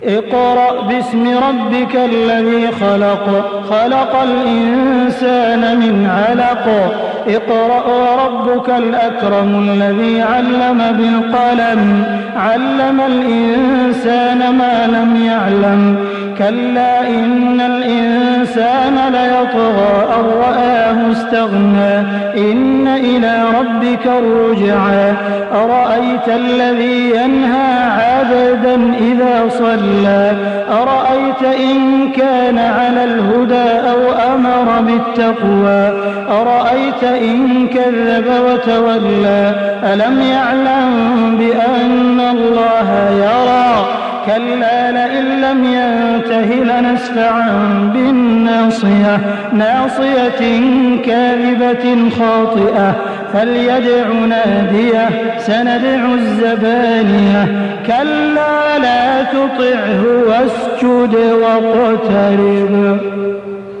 اقرأ باسم ربك الذي خلق خلق الإنسان من علق اقرأ وربك الأكرم الذي علم بالقلم علم الإنسان ما لم يعلم كلا إن الإنسان ليطغى أن رآه استغنى إن إلى ربك الرجعى أرأيت الذي ينهى عبدا إذا صلى أرأيت إن كان على الهدى أو أمر بالتقوى أرأيت إن كذب وتولى ألم يعلم بأن الله يرى كلا لئن لم ينته لنسفعا بالناصية ناصية كاذبة خاطئة فليدع ناديه سندع الزبانية كلا لا تطعه واسجد واقترب